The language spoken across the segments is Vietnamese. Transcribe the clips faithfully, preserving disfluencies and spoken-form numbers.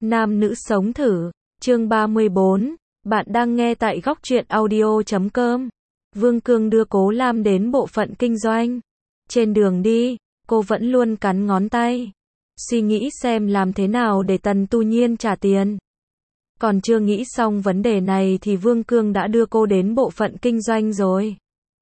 Nam nữ sống thử, chương ba mươi bốn, bạn đang nghe tại góc truyện audio chấm com. Vương Cương đưa Cố Lam đến bộ phận kinh doanh. Trên đường đi, cô vẫn luôn cắn ngón tay, suy nghĩ xem làm thế nào để Tần Tu Nhiên trả tiền. Còn chưa nghĩ xong vấn đề này thì Vương Cương đã đưa cô đến bộ phận kinh doanh rồi.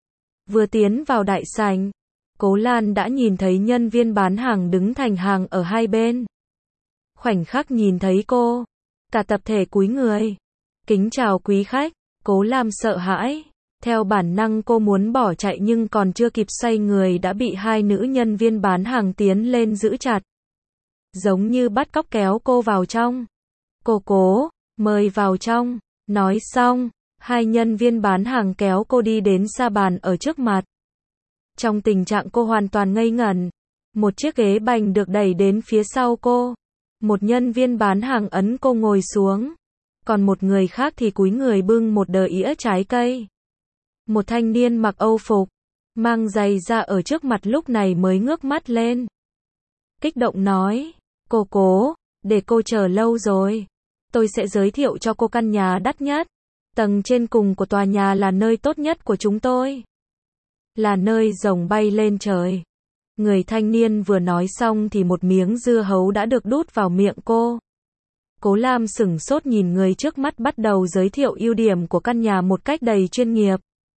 Vừa tiến vào đại sảnh, Cố Lan đã nhìn thấy nhân viên bán hàng đứng thành hàng ở hai bên. Khoảnh khắc nhìn thấy cô, cả tập thể cúi người, kính chào quý khách. Cố Lam sợ hãi, theo bản năng cô muốn bỏ chạy nhưng còn chưa kịp xoay người đã bị hai nữ nhân viên bán hàng tiến lên giữ chặt, giống như bắt cóc kéo cô vào trong. Cô Cố, mời vào trong. Nói xong, hai nhân viên bán hàng kéo cô đi đến sa bàn ở trước mặt. Trong tình trạng cô hoàn toàn ngây ngẩn, một chiếc ghế bành được đẩy đến phía sau cô. Một nhân viên bán hàng ấn cô ngồi xuống, còn một người khác thì cúi người bưng một đờ ĩa trái cây. Một thanh niên mặc Âu phục, mang giày ra ở trước mặt lúc này mới ngước mắt lên, kích động nói, cô Cố, để cô chờ lâu rồi. Tôi sẽ giới thiệu cho cô căn nhà đắt nhất. Tầng trên cùng của tòa nhà là nơi tốt nhất của chúng tôi. Là nơi rồng bay lên trời. Người thanh niên vừa nói xong thì một miếng dưa hấu đã được đút vào miệng cô. Cố Lam sửng sốt nhìn người trước mắt bắt đầu giới thiệu ưu điểm của căn nhà một cách đầy chuyên nghiệp.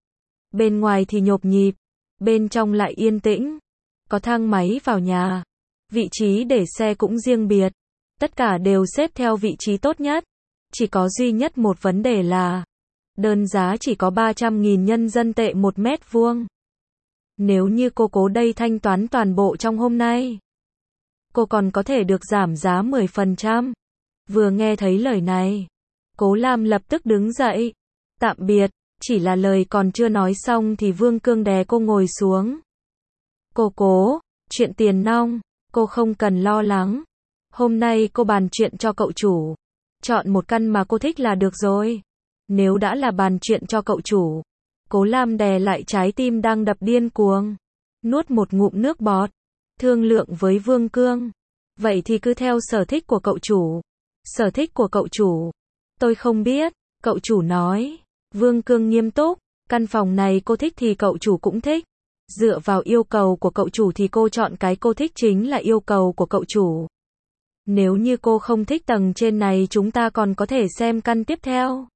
Bên ngoài thì nhộp nhịp, bên trong lại yên tĩnh. Có thang máy vào nhà, vị trí để xe cũng riêng biệt. Tất cả đều xếp theo vị trí tốt nhất. Chỉ có duy nhất một vấn đề là đơn giá chỉ có ba trăm nghìn nhân dân tệ một mét vuông. Nếu như cô Cố đây thanh toán toàn bộ trong hôm nay, cô còn có thể được giảm giá mười phần trăm. Vừa nghe thấy lời này, Cố Lam lập tức đứng dậy. Tạm biệt. Chỉ là lời còn chưa nói xong thì Vương Cương đè cô ngồi xuống. Cô Cố, chuyện tiền nong, cô không cần lo lắng. Hôm nay cô bàn chuyện cho cậu chủ. Chọn một căn mà cô thích là được rồi. Nếu đã là bàn chuyện cho cậu chủ. Cố Lam đè lại trái tim đang đập điên cuồng, nuốt một ngụm nước bọt, thương lượng với Vương Cương. Vậy thì cứ theo sở thích của cậu chủ. Sở thích của cậu chủ? Tôi không biết, cậu chủ nói. Vương Cương nghiêm túc, căn phòng này cô thích thì cậu chủ cũng thích. Dựa vào yêu cầu của cậu chủ thì cô chọn cái cô thích chính là yêu cầu của cậu chủ. Nếu như cô không thích tầng trên này chúng ta còn có thể xem căn tiếp theo.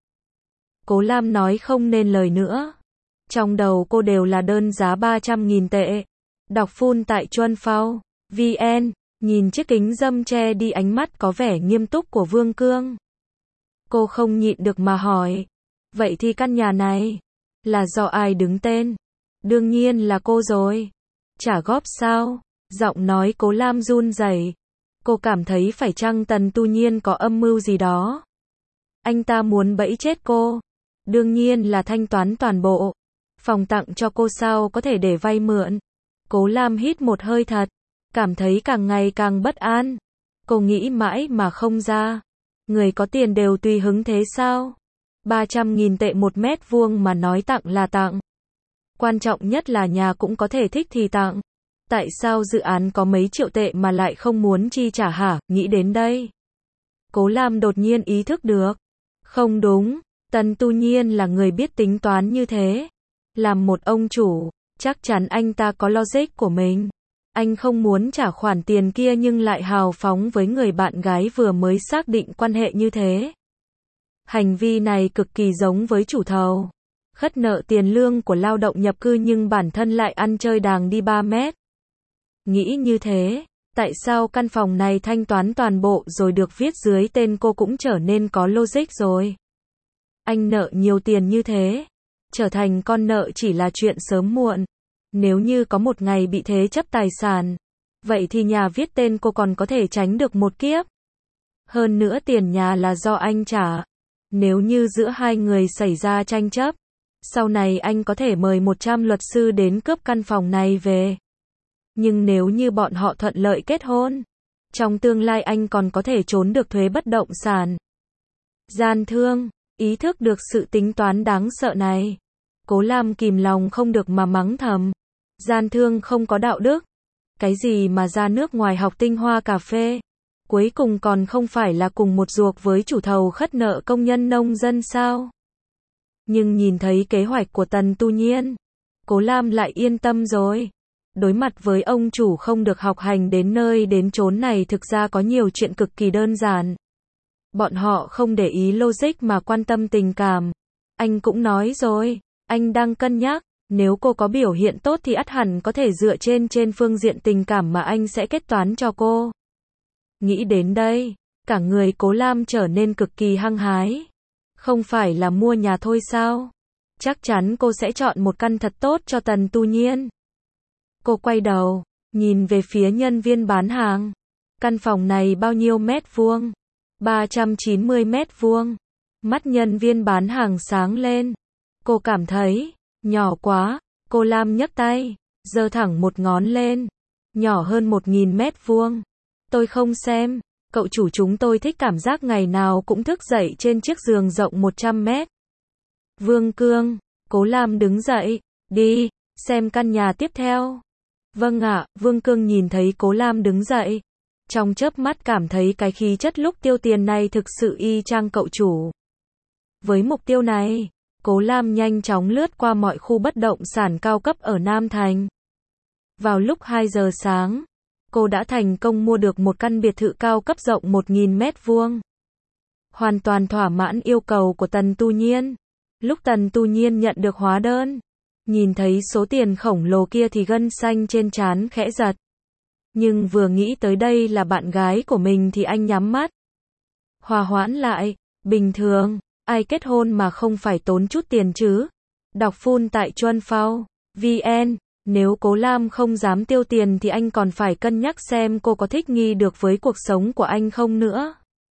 Cố Lam nói không nên lời nữa. Trong đầu cô đều là đơn giá ba trăm nghìn tệ. Đọc full tại Chuan Phao vn, nhìn chiếc kính râm che đi ánh mắt có vẻ nghiêm túc của Vương Cương. Cô không nhịn được mà hỏi. Vậy thì căn nhà này là do ai đứng tên? Đương nhiên là cô rồi. Trả góp sao? Giọng nói Cố Lam run rẩy. Cô cảm thấy phải chăng Tần Tu Nhiên có âm mưu gì đó? Anh ta muốn bẫy chết cô. Đương nhiên là thanh toán toàn bộ. Phòng tặng cho cô sao có thể để vay mượn. Cố Lam hít một hơi thật, cảm thấy càng ngày càng bất an. Cô nghĩ mãi mà không ra. Người có tiền đều tùy hứng thế sao? ba trăm nghìn tệ một mét vuông mà nói tặng là tặng. Quan trọng nhất là nhà cũng có thể thích thì tặng. Tại sao dự án có mấy triệu tệ mà lại không muốn chi trả hả? Nghĩ đến đây, Cố Lam đột nhiên ý thức được. Không đúng, Tần Tu Nhiên là người biết tính toán như thế. Làm một ông chủ, chắc chắn anh ta có logic của mình. Anh không muốn trả khoản tiền kia nhưng lại hào phóng với người bạn gái vừa mới xác định quan hệ như thế. Hành vi này cực kỳ giống với chủ thầu. Khất nợ tiền lương của lao động nhập cư nhưng bản thân lại ăn chơi đàng đi ba mét. Nghĩ như thế, tại sao căn phòng này thanh toán toàn bộ rồi được viết dưới tên cô cũng trở nên có logic rồi. Anh nợ nhiều tiền như thế, trở thành con nợ chỉ là chuyện sớm muộn. Nếu như có một ngày bị thế chấp tài sản, vậy thì nhà viết tên cô còn có thể tránh được một kiếp. Hơn nữa tiền nhà là do anh trả. Nếu như giữa hai người xảy ra tranh chấp, sau này anh có thể mời một trăm luật sư đến cướp căn phòng này về. Nhưng nếu như bọn họ thuận lợi kết hôn, trong tương lai anh còn có thể trốn được thuế bất động sản. Gian thương, ý thức được sự tính toán đáng sợ này. Cố Lam kìm lòng không được mà mắng thầm. Gian thương không có đạo đức. Cái gì mà ra nước ngoài học tinh hoa cà phê. Cuối cùng còn không phải là cùng một ruột với chủ thầu khất nợ công nhân nông dân sao? Nhưng nhìn thấy kế hoạch của Tần Tu Nhiên, Cố Lam lại yên tâm rồi. Đối mặt với ông chủ không được học hành đến nơi đến chốn này thực ra có nhiều chuyện cực kỳ đơn giản. Bọn họ không để ý logic mà quan tâm tình cảm. Anh cũng nói rồi, anh đang cân nhắc, nếu cô có biểu hiện tốt thì ắt hẳn có thể dựa trên trên phương diện tình cảm mà anh sẽ kết toán cho cô. Nghĩ đến đây, cả người Cố Lam trở nên cực kỳ hăng hái. Không phải là mua nhà thôi sao? Chắc chắn cô sẽ chọn một căn thật tốt cho Tần Tu Nhiên. Cô quay đầu, nhìn về phía nhân viên bán hàng. Căn phòng này bao nhiêu mét vuông? ba trăm chín mươi mét vuông. Mắt nhân viên bán hàng sáng lên. Cô cảm thấy nhỏ quá. Cô Lam nhấc tay, giơ thẳng một ngón lên. Nhỏ hơn một nghìn mét vuông. Tôi không xem. Cậu chủ chúng tôi thích cảm giác ngày nào cũng thức dậy trên chiếc giường rộng một trăm mét. Vương Cương, Cố Lam đứng dậy, đi, xem căn nhà tiếp theo. Vâng ạ, Vương Cương nhìn thấy Cố Lam đứng dậy. Trong chớp mắt cảm thấy cái khí chất lúc tiêu tiền này thực sự y chang cậu chủ. Với mục tiêu này, Cố Lam nhanh chóng lướt qua mọi khu bất động sản cao cấp ở Nam Thành. Vào lúc hai giờ sáng, cô đã thành công mua được một căn biệt thự cao cấp rộng một nghìn mét vuông. Hoàn toàn thỏa mãn yêu cầu của Tần Tu Nhiên. Lúc Tần Tu Nhiên nhận được hóa đơn, nhìn thấy số tiền khổng lồ kia thì gân xanh trên trán khẽ giật. Nhưng vừa nghĩ tới đây là bạn gái của mình thì anh nhắm mắt. Hòa hoãn lại, bình thường, ai kết hôn mà không phải tốn chút tiền chứ? Đọc full tại Chuan Phao, vn. Nếu Cố Lam không dám tiêu tiền thì anh còn phải cân nhắc xem cô có thích nghi được với cuộc sống của anh không nữa.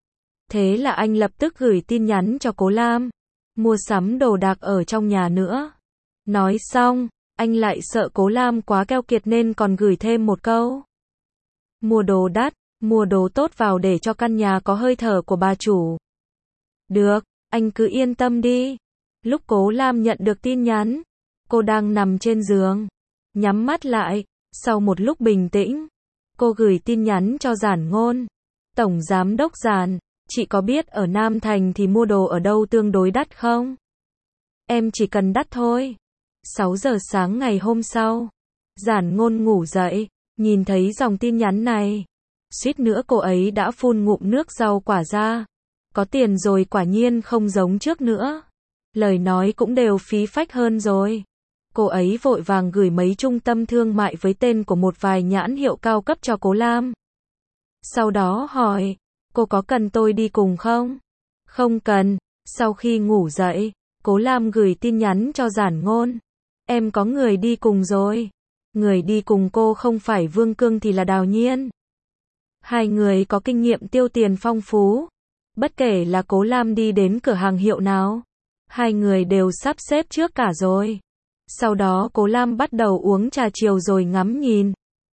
Thế là anh lập tức gửi tin nhắn cho Cố Lam. Mua sắm đồ đạc ở trong nhà nữa. Nói xong, anh lại sợ Cố Lam quá keo kiệt nên còn gửi thêm một câu. Mua đồ đắt, mua đồ tốt vào để cho căn nhà có hơi thở của bà chủ. Được, anh cứ yên tâm đi. Lúc Cố Lam nhận được tin nhắn, cô đang nằm trên giường. Nhắm mắt lại, sau một lúc bình tĩnh, cô gửi tin nhắn cho Giản Ngôn. Tổng giám đốc Giản, chị có biết ở Nam Thành thì mua đồ ở đâu tương đối đắt không? Em chỉ cần đắt thôi. sáu giờ sáng ngày hôm sau, Giản Ngôn ngủ dậy, nhìn thấy dòng tin nhắn này. Suýt nữa cô ấy đã phun ngụm nước rau quả ra. Có tiền rồi quả nhiên không giống trước nữa. Lời nói cũng đều phí phách hơn rồi. Cô ấy vội vàng gửi mấy trung tâm thương mại với tên của một vài nhãn hiệu cao cấp cho Cố Lam. Sau đó hỏi, cô có cần tôi đi cùng không? Không cần. Sau khi ngủ dậy, Cố Lam gửi tin nhắn cho Giản Ngôn. Em có người đi cùng rồi. Người đi cùng cô không phải Vương Cương thì là Đào Nhiên. Hai người có kinh nghiệm tiêu tiền phong phú. Bất kể là Cố Lam đi đến cửa hàng hiệu nào, hai người đều sắp xếp trước cả rồi. Sau đó Cố Lam bắt đầu uống trà chiều rồi ngắm nhìn.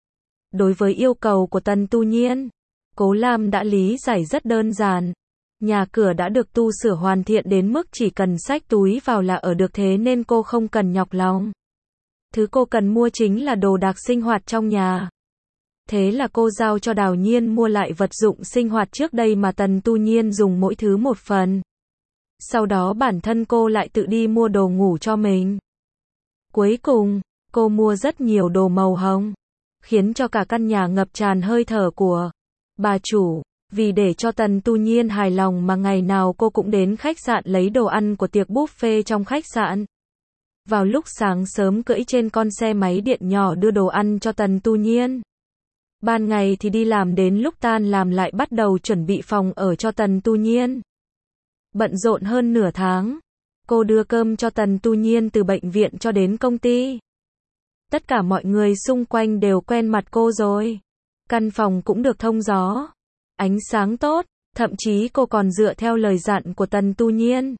Đối với yêu cầu của Tần Tu Nhiên, Cố Lam đã lý giải rất đơn giản. Nhà cửa đã được tu sửa hoàn thiện đến mức chỉ cần xách túi vào là ở được, thế nên cô không cần nhọc lòng. Thứ cô cần mua chính là đồ đạc sinh hoạt trong nhà. Thế là cô giao cho Đào Nhiên mua lại vật dụng sinh hoạt trước đây mà Tần Tu Nhiên dùng mỗi thứ một phần. Sau đó bản thân cô lại tự đi mua đồ ngủ cho mình. Cuối cùng, cô mua rất nhiều đồ màu hồng, khiến cho cả căn nhà ngập tràn hơi thở của bà chủ. Vì để cho Tần Tu Nhiên hài lòng mà ngày nào cô cũng đến khách sạn lấy đồ ăn của tiệc buffet trong khách sạn. Vào lúc sáng sớm cưỡi trên con xe máy điện nhỏ đưa đồ ăn cho Tần Tu Nhiên. Ban ngày thì đi làm, đến lúc tan làm lại bắt đầu chuẩn bị phòng ở cho Tần Tu Nhiên. Bận rộn hơn nửa tháng, cô đưa cơm cho Tần Tu Nhiên từ bệnh viện cho đến công ty. Tất cả mọi người xung quanh đều quen mặt cô rồi. Căn phòng cũng được thông gió, ánh sáng tốt, thậm chí cô còn dựa theo lời dặn của Tần Tu Nhiên.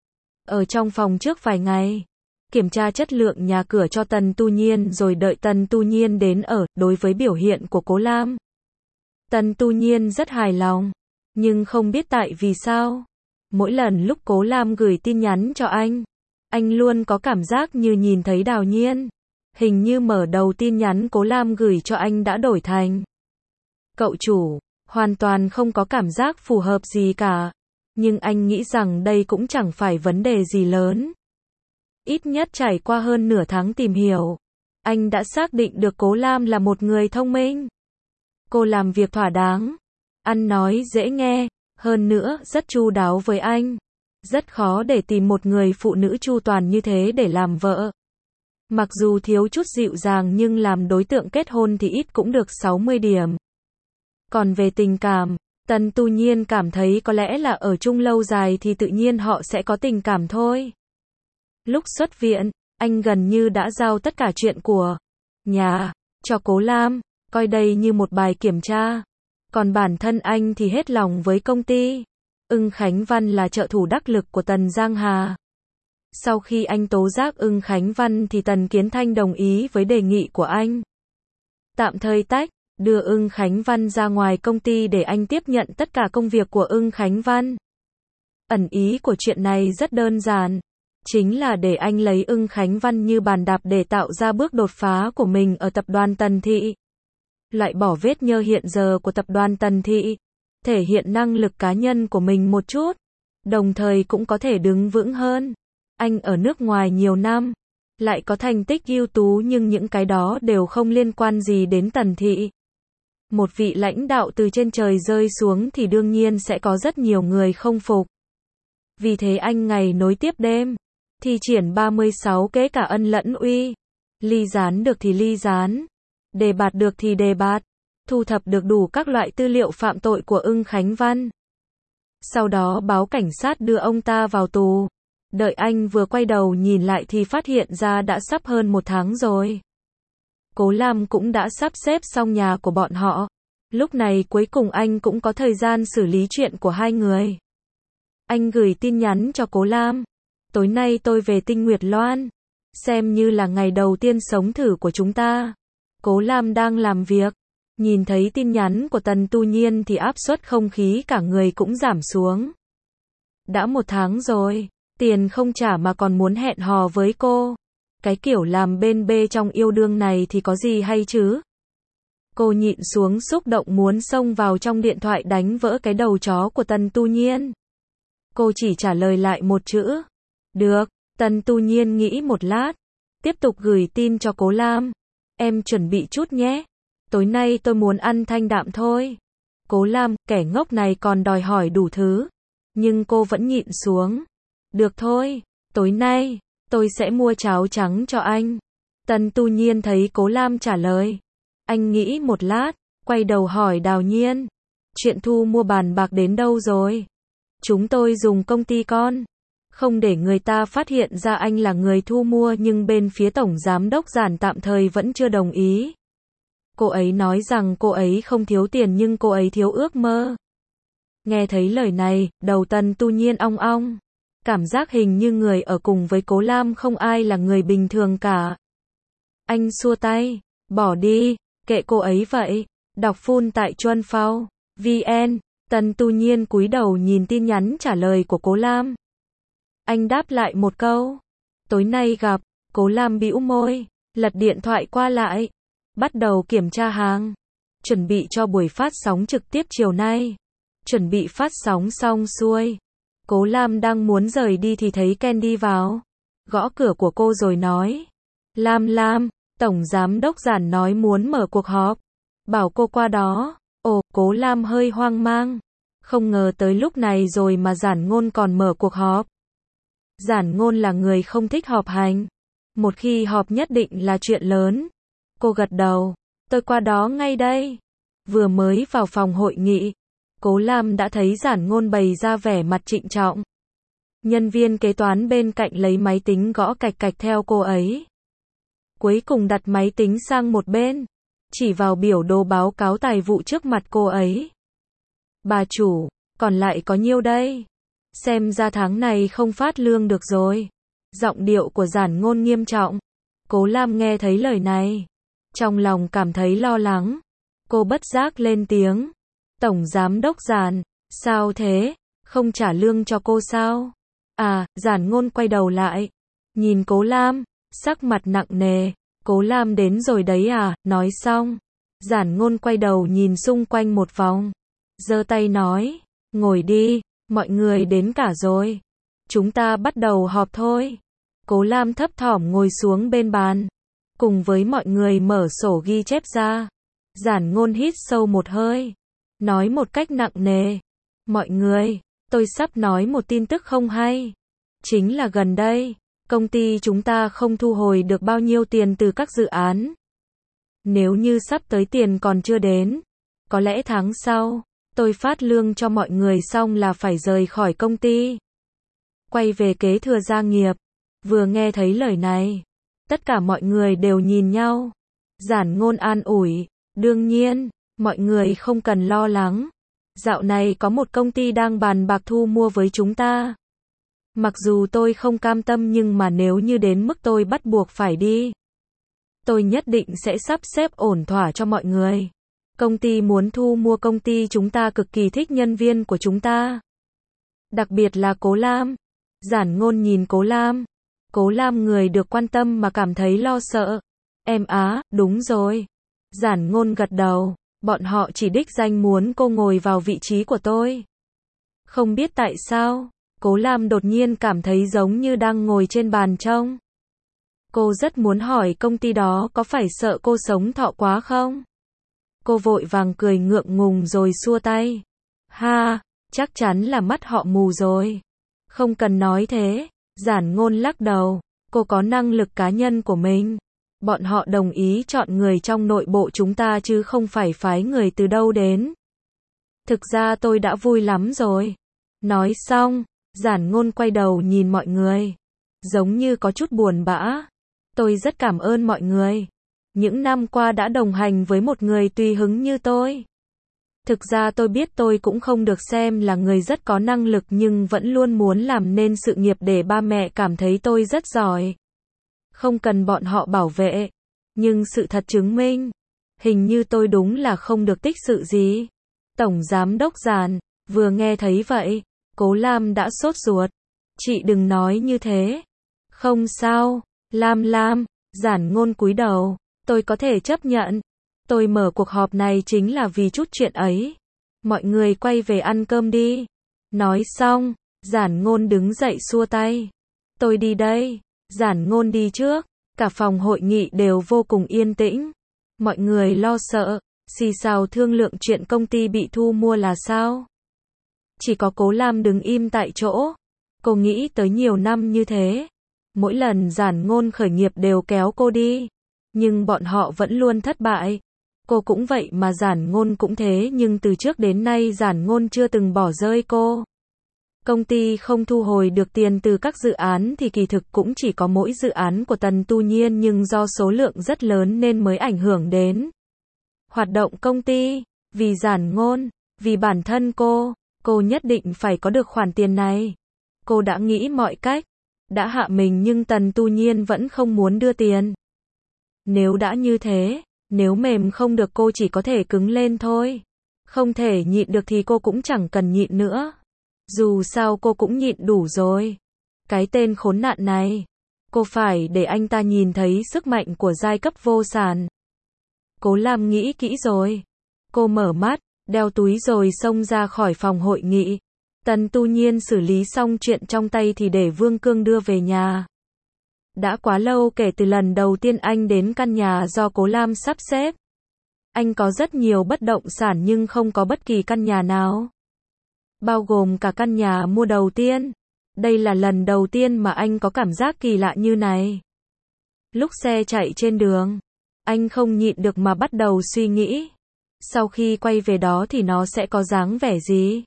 Ở trong phòng trước vài ngày, kiểm tra chất lượng nhà cửa cho Tần Tu Nhiên rồi đợi Tần Tu Nhiên đến ở. Đối với biểu hiện của Cố Lam, Tần Tu Nhiên rất hài lòng, nhưng không biết tại vì sao, mỗi lần lúc Cố Lam gửi tin nhắn cho anh, anh luôn có cảm giác như nhìn thấy Đào Nhiên. Hình như mở đầu tin nhắn Cố Lam gửi cho anh đã đổi thành: cậu chủ, hoàn toàn không có cảm giác phù hợp gì cả. Nhưng anh nghĩ rằng đây cũng chẳng phải vấn đề gì lớn. Ít nhất trải qua hơn nửa tháng tìm hiểu, anh đã xác định được Cố Lam là một người thông minh. Cô làm việc thỏa đáng, ăn nói dễ nghe, hơn nữa rất chu đáo với anh. Rất khó để tìm một người phụ nữ chu toàn như thế để làm vợ. Mặc dù thiếu chút dịu dàng nhưng làm đối tượng kết hôn thì ít cũng được sáu mươi điểm. Còn về tình cảm, Tần Tu Nhiên cảm thấy có lẽ là ở chung lâu dài thì tự nhiên họ sẽ có tình cảm thôi. Lúc xuất viện, anh gần như đã giao tất cả chuyện của nhà cho Cố Lam, coi đây như một bài kiểm tra. Còn bản thân anh thì hết lòng với công ty. Ưng Khánh Văn là trợ thủ đắc lực của Tần Giang Hà. Sau khi anh tố giác Ưng Khánh Văn thì Tần Kiến Thanh đồng ý với đề nghị của anh. Tạm thời tách, đưa Ưng Khánh Văn ra ngoài công ty để anh tiếp nhận tất cả công việc của Ưng Khánh Văn. Ẩn ý của chuyện này rất đơn giản. Chính là để anh lấy Ưng Khánh Văn như bàn đạp để tạo ra bước đột phá của mình ở tập đoàn Tần Thị. Loại bỏ vết nhơ hiện giờ của tập đoàn Tần Thị. Thể hiện năng lực cá nhân của mình một chút. Đồng thời cũng có thể đứng vững hơn. Anh ở nước ngoài nhiều năm. Lại có thành tích ưu tú nhưng những cái đó đều không liên quan gì đến Tần Thị. Một vị lãnh đạo từ trên trời rơi xuống thì đương nhiên sẽ có rất nhiều người không phục. Vì thế anh ngày nối tiếp đêm. Thi triển ba mươi sáu kế cả ân lẫn uy. Ly gián được thì ly gián. Đề bạt được thì đề bạt. Thu thập được đủ các loại tư liệu phạm tội của Ưng Khánh Văn. Sau đó báo cảnh sát đưa ông ta vào tù. Đợi anh vừa quay đầu nhìn lại thì phát hiện ra đã sắp hơn một tháng rồi. Cố Lam cũng đã sắp xếp xong nhà của bọn họ. Lúc này cuối cùng anh cũng có thời gian xử lý chuyện của hai người. Anh gửi tin nhắn cho Cố Lam. Tối nay tôi về Tinh Nguyệt Loan. Xem như là ngày đầu tiên sống thử của chúng ta. Cố Lam đang làm việc. Nhìn thấy tin nhắn của Tần Tu Nhiên thì áp suất không khí cả người cũng giảm xuống. Đã một tháng rồi, tiền không trả mà còn muốn hẹn hò với cô. Cái kiểu làm bên bê trong yêu đương này thì có gì hay chứ? Cô nhịn xuống xúc động muốn xông vào trong điện thoại đánh vỡ cái đầu chó của Tần Tu Nhiên. Cô chỉ trả lời lại một chữ. Được, Tần Tu Nhiên nghĩ một lát. Tiếp tục gửi tin cho Cố Lam. Em chuẩn bị chút nhé. Tối nay tôi muốn ăn thanh đạm thôi. Cố Lam, kẻ ngốc này còn đòi hỏi đủ thứ. Nhưng cô vẫn nhịn xuống. Được thôi, tối nay, tôi sẽ mua cháo trắng cho anh. Tần Tu Nhiên thấy Cố Lam trả lời. Anh nghĩ một lát, quay đầu hỏi Đào Nhiên. Chuyện thu mua bàn bạc đến đâu rồi? Chúng tôi dùng công ty con. Không để người ta phát hiện ra anh là người thu mua nhưng bên phía tổng giám đốc Giản tạm thời vẫn chưa đồng ý. Cô ấy nói rằng cô ấy không thiếu tiền nhưng cô ấy thiếu ước mơ. Nghe thấy lời này, đầu Tần Tu Nhiên ong ong. Cảm giác hình như người ở cùng với Cố Lam không ai là người bình thường cả. Anh xua tay, bỏ đi, kệ cô ấy vậy. Đọc full tại Chuan Phao, vn. Tần Tu Nhiên cúi đầu nhìn tin nhắn trả lời của Cố Lam. Anh đáp lại một câu. Tối nay gặp. Cố Lam bĩu môi, lật điện thoại qua lại. Bắt đầu kiểm tra hàng. Chuẩn bị cho buổi phát sóng trực tiếp chiều nay. Chuẩn bị phát sóng xong xuôi. Cố Lam đang muốn rời đi thì thấy Ken đi vào. Gõ cửa của cô rồi nói. Lam Lam, Tổng Giám đốc Giản nói muốn mở cuộc họp. Bảo cô qua đó. Ồ, Cố Lam hơi hoang mang. Không ngờ tới lúc này rồi mà Giản Ngôn còn mở cuộc họp. Giản Ngôn là người không thích họp hành. Một khi họp nhất định là chuyện lớn. Cô gật đầu. Tôi qua đó ngay đây. Vừa mới vào phòng hội nghị. Cố Lam đã thấy Giản Ngôn bày ra vẻ mặt trịnh trọng. Nhân viên kế toán bên cạnh lấy máy tính gõ cạch cạch theo cô ấy. Cuối cùng đặt máy tính sang một bên. Chỉ vào biểu đồ báo cáo tài vụ trước mặt cô ấy. Bà chủ, còn lại có nhiêu đây? Xem ra tháng này không phát lương được rồi. Giọng điệu của Giản Ngôn nghiêm trọng. Cố Lam nghe thấy lời này. Trong lòng cảm thấy lo lắng. Cô bất giác lên tiếng. Tổng Giám đốc Giản, sao thế? Không trả lương cho cô sao? À, Giản Ngôn quay đầu lại. Nhìn Cố Lam, sắc mặt nặng nề. Cố Lam đến rồi đấy à, nói xong. Giản Ngôn quay đầu nhìn xung quanh một vòng. giơ tay nói, ngồi đi, mọi người đến cả rồi. Chúng ta bắt đầu họp thôi. Cố Lam thấp thỏm ngồi xuống bên bàn, cùng với mọi người mở sổ ghi chép ra. Giản Ngôn hít sâu một hơi, nói một cách nặng nề, mọi người, tôi sắp nói một tin tức không hay. Chính là gần đây, công ty chúng ta không thu hồi được bao nhiêu tiền từ các dự án. Nếu như sắp tới tiền còn chưa đến, có lẽ tháng sau, tôi phát lương cho mọi người xong là phải rời khỏi công ty. Quay về kế thừa gia nghiệp. Vừa nghe thấy lời này, tất cả mọi người đều nhìn nhau. Giản Ngôn an ủi, đương nhiên, mọi người không cần lo lắng. Dạo này có một công ty đang bàn bạc thu mua với chúng ta. Mặc dù tôi không cam tâm nhưng mà nếu như đến mức tôi bắt buộc phải đi, tôi nhất định sẽ sắp xếp ổn thỏa cho mọi người. Công ty muốn thu mua công ty chúng ta cực kỳ thích nhân viên của chúng ta. Đặc biệt là Cố Lam. Giản Ngôn nhìn Cố Lam. Cố Lam người được quan tâm mà cảm thấy lo sợ. Em á, đúng rồi. Giản Ngôn gật đầu. Bọn họ chỉ đích danh muốn cô ngồi vào vị trí của tôi. Không biết tại sao, Cố Lam đột nhiên cảm thấy giống như đang ngồi trên bàn trông. Cô rất muốn hỏi công ty đó có phải sợ cô sống thọ quá không? Cô vội vàng cười ngượng ngùng rồi xua tay. Ha, chắc chắn là mắt họ mù rồi. Không cần nói thế. Giản Ngôn lắc đầu. Cô có năng lực cá nhân của mình. Bọn họ đồng ý chọn người trong nội bộ chúng ta chứ không phải phái người từ đâu đến. Thực ra tôi đã vui lắm rồi. Nói xong, Giản Ngôn quay đầu nhìn mọi người. Giống như có chút buồn bã. Tôi rất cảm ơn mọi người. Những năm qua đã đồng hành với một người tùy hứng như tôi. Thực ra tôi biết tôi cũng không được xem là người rất có năng lực nhưng vẫn luôn muốn làm nên sự nghiệp để ba mẹ cảm thấy tôi rất giỏi. Không cần bọn họ bảo vệ. Nhưng sự thật chứng minh, hình như tôi đúng là không được tích sự gì. Tổng giám đốc Giản, vừa nghe thấy vậy, Cố Lam đã sốt ruột. Chị đừng nói như thế. Không sao, Lam Lam, Giản Ngôn cúi đầu. Tôi có thể chấp nhận. Tôi mở cuộc họp này chính là vì chút chuyện ấy. Mọi người quay về ăn cơm đi. Nói xong, Giản Ngôn đứng dậy xua tay. Tôi đi đây. Giản Ngôn đi trước. Cả phòng hội nghị đều vô cùng yên tĩnh. Mọi người lo sợ, xì xào thương lượng chuyện công ty bị thu mua là sao. Chỉ có Cố Lam đứng im tại chỗ. Cô nghĩ tới nhiều năm như thế. Mỗi lần Giản Ngôn khởi nghiệp đều kéo cô đi. Nhưng bọn họ vẫn luôn thất bại. Cô cũng vậy mà Giản Ngôn cũng thế nhưng từ trước đến nay Giản Ngôn chưa từng bỏ rơi cô. Công ty không thu hồi được tiền từ các dự án thì kỳ thực cũng chỉ có mỗi dự án của Tần Tu Nhiên nhưng do số lượng rất lớn nên mới ảnh hưởng đến hoạt động công ty. Vì Giản Ngôn, vì bản thân cô, cô nhất định phải có được khoản tiền này. Cô đã nghĩ mọi cách, đã hạ mình nhưng Tần Tu Nhiên vẫn không muốn đưa tiền. Nếu đã như thế, nếu mềm không được cô chỉ có thể cứng lên thôi. Không thể nhịn được thì cô cũng chẳng cần nhịn nữa. Dù sao cô cũng nhịn đủ rồi. Cái tên khốn nạn này. Cô phải để anh ta nhìn thấy sức mạnh của giai cấp vô sản. Cố Lam nghĩ kỹ rồi. Cô mở mắt, đeo túi rồi xông ra khỏi phòng hội nghị. Tần Tu Nhiên xử lý xong chuyện trong tay thì để Vương Cương đưa về nhà. Đã quá lâu kể từ lần đầu tiên anh đến căn nhà do Cố Lam sắp xếp. Anh có rất nhiều bất động sản nhưng không có bất kỳ căn nhà nào. Bao gồm cả căn nhà mua đầu tiên. Đây là lần đầu tiên mà anh có cảm giác kỳ lạ như này. Lúc xe chạy trên đường, anh không nhịn được mà bắt đầu suy nghĩ. Sau khi quay về đó thì nó sẽ có dáng vẻ gì?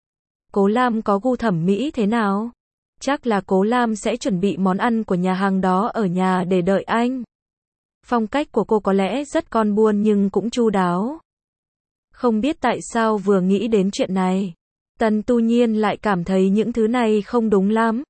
Cố Lam có gu thẩm mỹ thế nào? Chắc là Cố Lam sẽ chuẩn bị món ăn của nhà hàng đó ở nhà để đợi anh. Phong cách của cô có lẽ rất con buôn nhưng cũng chu đáo. Không biết tại sao vừa nghĩ đến chuyện này, Tần Tu Nhiên lại cảm thấy những thứ này không đúng lắm.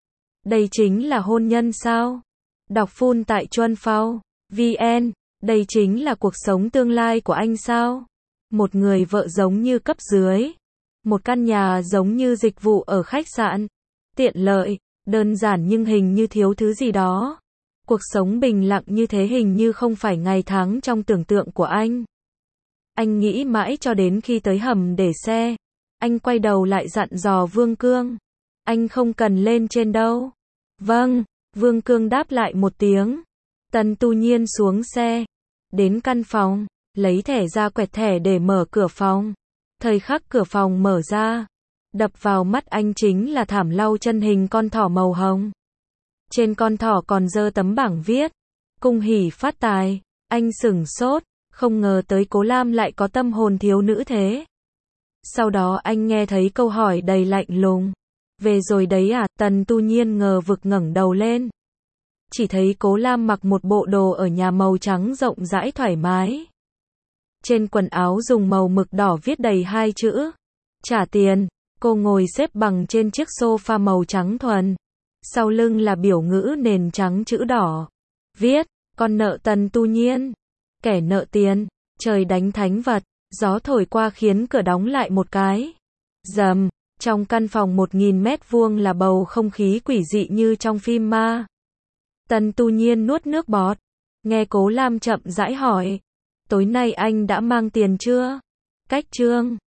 Đây chính là hôn nhân sao? Đọc full tại Chuan Phao vn. Đây chính là cuộc sống tương lai của anh sao? Một người vợ giống như cấp dưới. Một căn nhà giống như dịch vụ ở khách sạn. Tiện lợi, đơn giản nhưng hình như thiếu thứ gì đó. Cuộc sống bình lặng như thế hình như không phải ngày tháng trong tưởng tượng của anh. Anh nghĩ mãi cho đến khi tới hầm để xe. Anh quay đầu lại dặn dò Vương Cương. Anh không cần lên trên đâu. Vâng, Vương Cương đáp lại một tiếng. Tần Tu Nhiên xuống xe. Đến căn phòng, lấy thẻ ra quẹt thẻ để mở cửa phòng. Thời khắc cửa phòng mở ra, đập vào mắt anh chính là thảm lau chân hình con thỏ màu hồng. Trên con thỏ còn dơ tấm bảng viết, cung hỉ phát tài. Anh sửng sốt, không ngờ tới Cố Lam lại có tâm hồn thiếu nữ thế. Sau đó anh nghe thấy câu hỏi đầy lạnh lùng. Về rồi đấy à? Tần Tu Nhiên ngờ vực ngẩng đầu lên. Chỉ thấy Cố Lam mặc một bộ đồ ở nhà màu trắng rộng rãi thoải mái. Trên quần áo dùng màu mực đỏ viết đầy hai chữ. Trả tiền. Cô ngồi xếp bằng trên chiếc sofa màu trắng thuần. Sau lưng là biểu ngữ nền trắng chữ đỏ. Viết, con nợ Tần Tu Nhiên. Kẻ nợ tiền. Trời đánh thánh vật. Gió thổi qua khiến cửa đóng lại một cái. Rầm. Trong căn phòng một nghìn mét vuông là bầu không khí quỷ dị như trong phim ma. Tần Tu Nhiên nuốt nước bọt. Nghe Cố Lam chậm rãi hỏi. Tối nay anh đã mang tiền chưa? Cách chương.